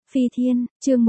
Phi Thiên, chương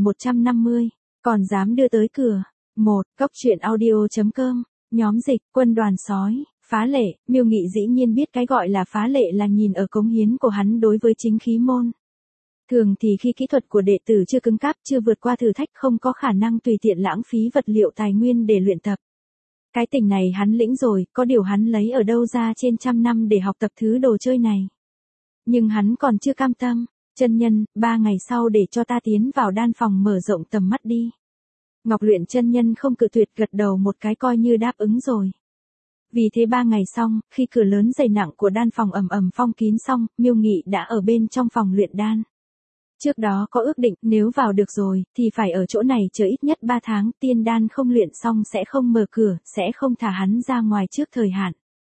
1150, còn dám đưa tới cửa. Cóc truyện audio.com, nhóm dịch, quân đoàn sói, Phá Lệ, Miêu Nghị dĩ nhiên biết cái gọi là phá lệ là nhìn ở cống hiến của hắn đối với chính khí môn. Thường thì khi kỹ thuật của đệ tử chưa cứng cáp, chưa vượt qua thử thách, không có khả năng tùy tiện lãng phí vật liệu tài nguyên để luyện tập. Cái tình này hắn lĩnh rồi, có điều hắn lấy ở đâu ra trên 100 năm để học tập thứ đồ chơi này. Nhưng hắn còn chưa cam tâm. Chân nhân, 3 ngày sau để cho ta tiến vào đan phòng mở rộng tầm mắt đi. Ngọc Luyện chân nhân không cự tuyệt, gật đầu một cái coi như đáp ứng rồi. Vì thế 3 ngày xong, khi cửa lớn dày nặng của đan phòng ầm ầm phong kín xong, Miêu Nghị đã ở bên trong phòng luyện đan. Trước đó có ước định, nếu vào được rồi, thì phải ở chỗ này chờ ít nhất 3 tháng, tiên đan không luyện xong sẽ không mở cửa, sẽ không thả hắn ra ngoài trước thời hạn.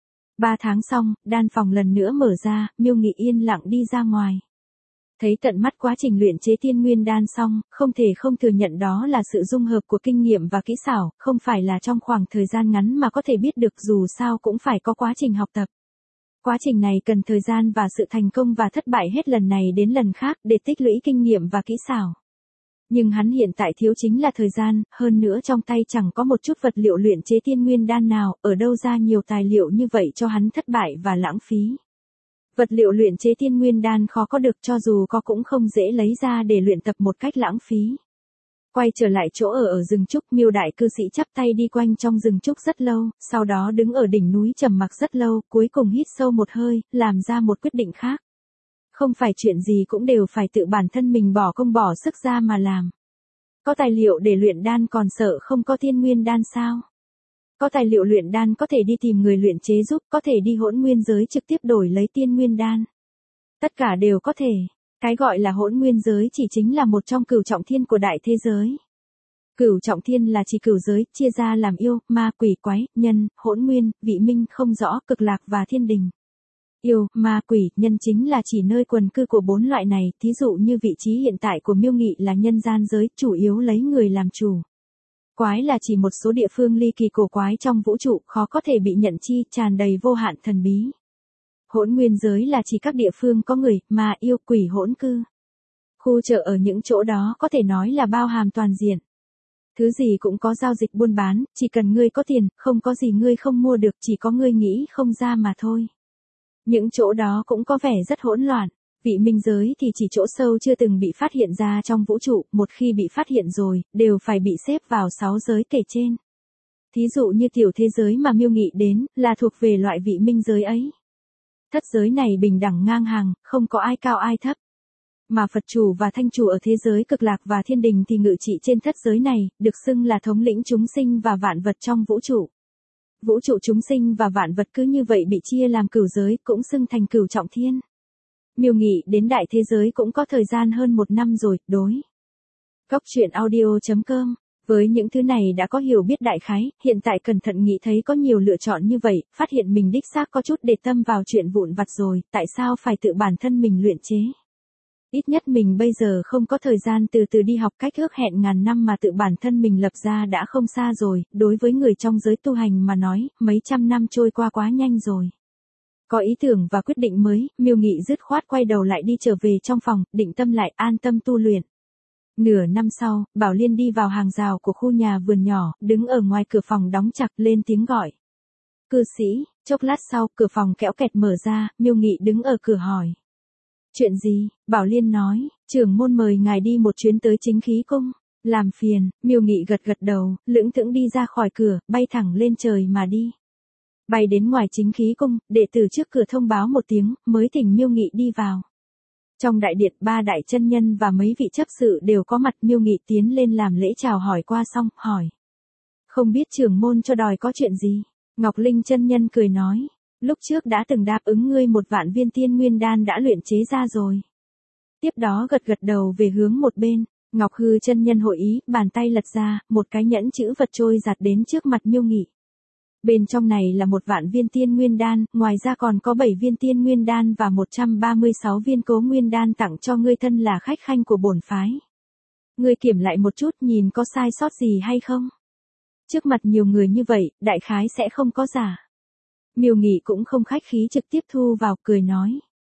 3 tháng xong, đan phòng lần nữa mở ra, Miêu Nghị yên lặng đi ra ngoài. Thấy tận mắt quá trình luyện chế tiên nguyên đan xong, không thể không thừa nhận đó là sự dung hợp của kinh nghiệm và kỹ xảo, không phải là trong khoảng thời gian ngắn mà có thể biết được, dù sao cũng phải có quá trình học tập. Quá trình này cần thời gian và sự thành công và thất bại hết lần này đến lần khác để tích lũy kinh nghiệm và kỹ xảo. Nhưng hắn hiện tại thiếu chính là thời gian, hơn nữa trong tay chẳng có một chút vật liệu luyện chế tiên nguyên đan nào, ở đâu ra nhiều tài liệu như vậy cho hắn thất bại và lãng phí. Vật liệu luyện chế tiên nguyên đan khó có được, cho dù có cũng không dễ lấy ra để luyện tập một cách lãng phí. Quay trở lại chỗ ở rừng trúc, Miêu đại cư sĩ chắp tay đi quanh trong rừng trúc rất lâu, sau đó đứng ở đỉnh núi trầm mặc rất lâu, cuối cùng hít sâu một hơi, làm ra một quyết định khác. Không phải chuyện gì cũng đều phải tự bản thân mình bỏ công bỏ sức ra mà làm. Có tài liệu để luyện đan còn sợ không có tiên nguyên đan sao? Có tài liệu luyện đan có thể đi tìm người luyện chế giúp, có thể đi hỗn nguyên giới trực tiếp đổi lấy tiên nguyên đan. Tất cả đều có thể. Cái gọi là hỗn nguyên giới chỉ chính là một trong cửu trọng thiên của đại thế giới. Cửu trọng thiên là chỉ cửu giới, chia ra làm yêu, ma, quỷ, quái, nhân, hỗn nguyên, vị minh, không rõ, cực lạc và thiên đình. Yêu, ma, quỷ, nhân chính là chỉ nơi quần cư của 4 loại này, thí dụ như vị trí hiện tại của Miêu Nghị là nhân gian giới, chủ yếu lấy người làm chủ. Quái là chỉ một số địa phương ly kỳ cổ quái trong vũ trụ, khó có thể bị nhận chi, tràn đầy vô hạn thần bí. Hỗn nguyên giới là chỉ các địa phương có người, ma, yêu, quỷ hỗn cư. Khu chợ ở những chỗ đó có thể nói là bao hàm toàn diện. Thứ gì cũng có giao dịch buôn bán, chỉ cần ngươi có tiền, không có gì ngươi không mua được, chỉ có ngươi nghĩ không ra mà thôi. Những chỗ đó cũng có vẻ rất hỗn loạn. Vị minh giới thì chỉ chỗ sâu chưa từng bị phát hiện ra trong vũ trụ, một khi bị phát hiện rồi, đều phải bị xếp vào 6 giới kể trên. Thí dụ như tiểu thế giới mà Miêu Nghị đến, là thuộc về loại vị minh giới ấy. Thất giới này bình đẳng ngang hàng, không có ai cao ai thấp. Mà Phật chủ và Thanh chủ ở thế giới cực lạc và thiên đình thì ngự trị trên thất giới này, được xưng là thống lĩnh chúng sinh và vạn vật trong vũ trụ. Vũ trụ chúng sinh và vạn vật cứ như vậy bị chia làm cửu giới, cũng xưng thành cửu trọng thiên. Miêu Nghị đến đại thế giới cũng có thời gian hơn 1 năm rồi, đối. Cóc truyện audio.com, với những thứ này đã có hiểu biết đại khái, hiện tại cẩn thận nghĩ thấy có nhiều lựa chọn như vậy, phát hiện mình đích xác có chút để tâm vào chuyện vụn vặt rồi, tại sao phải tự bản thân mình luyện chế. Ít nhất mình bây giờ không có thời gian từ từ đi học, cách ước hẹn ngàn năm mà tự bản thân mình lập ra đã không xa rồi, đối với người trong giới tu hành mà nói, mấy trăm năm trôi qua quá nhanh rồi. Có ý tưởng và quyết định mới, Miêu Nghị dứt khoát quay đầu lại đi trở về trong phòng, định tâm lại, an tâm tu luyện. Nửa năm sau, Bảo Liên đi vào hàng rào của khu nhà vườn nhỏ, đứng ở ngoài cửa phòng đóng chặt, lên tiếng gọi. Cư sĩ, chốc lát sau, cửa phòng kẽo kẹt mở ra, Miêu Nghị đứng ở cửa hỏi. Chuyện gì? Bảo Liên nói, trưởng môn mời ngài đi một chuyến tới chính khí cung. Làm phiền, Miêu Nghị gật gật đầu, lững thững đi ra khỏi cửa, bay thẳng lên trời mà đi. Bay đến ngoài chính khí cung, đệ tử trước cửa thông báo một tiếng, mới thỉnh Miêu Nghị đi vào. Trong đại điện, 3 đại chân nhân và mấy vị chấp sự đều có mặt. Miêu Nghị tiến lên làm lễ chào hỏi qua xong, hỏi. Không biết trưởng môn cho đòi có chuyện gì? Ngọc Linh chân nhân cười nói. Lúc trước đã từng đáp ứng ngươi 1 vạn viên tiên nguyên đan đã luyện chế ra rồi. Tiếp đó gật gật đầu về hướng một bên. Ngọc Hư chân nhân hội ý, bàn tay lật ra, một cái nhẫn chữ vật trôi giạt đến trước mặt Miêu Nghị. Bên trong này là 1 vạn viên tiên nguyên đan, ngoài ra còn có 7 viên tiên nguyên đan và 136 viên cố nguyên đan tặng cho ngươi thân là khách khanh của bổn phái. Ngươi kiểm lại một chút, nhìn có sai sót gì hay không? Trước mặt nhiều người như vậy, đại khái sẽ không có giả. Miêu Nghị cũng không khách khí trực tiếp thu vào, cười nói.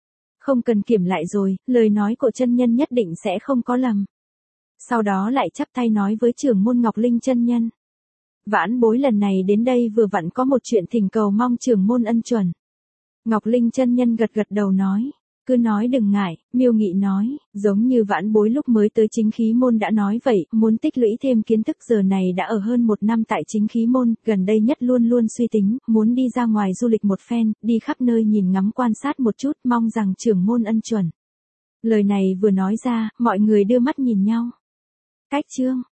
Không cần kiểm lại rồi, lời nói của chân nhân nhất định sẽ không có lầm. Sau đó lại chắp tay nói với trưởng môn Ngọc Linh chân nhân. Vãn bối lần này đến đây vừa vặn có một chuyện thỉnh cầu mong trưởng môn ân chuẩn. Ngọc Linh chân nhân gật gật đầu nói. Cứ nói đừng ngại, Miêu Nghị nói, giống như vãn bối lúc mới tới chính khí môn đã nói vậy, muốn tích lũy thêm kiến thức giờ này đã ở hơn 1 năm tại chính khí môn, gần đây nhất luôn luôn suy tính, muốn đi ra ngoài du lịch một phen, đi khắp nơi nhìn ngắm quan sát một chút, mong rằng trưởng môn ân chuẩn. Lời này vừa nói ra, mọi người đưa mắt nhìn nhau. Cách chương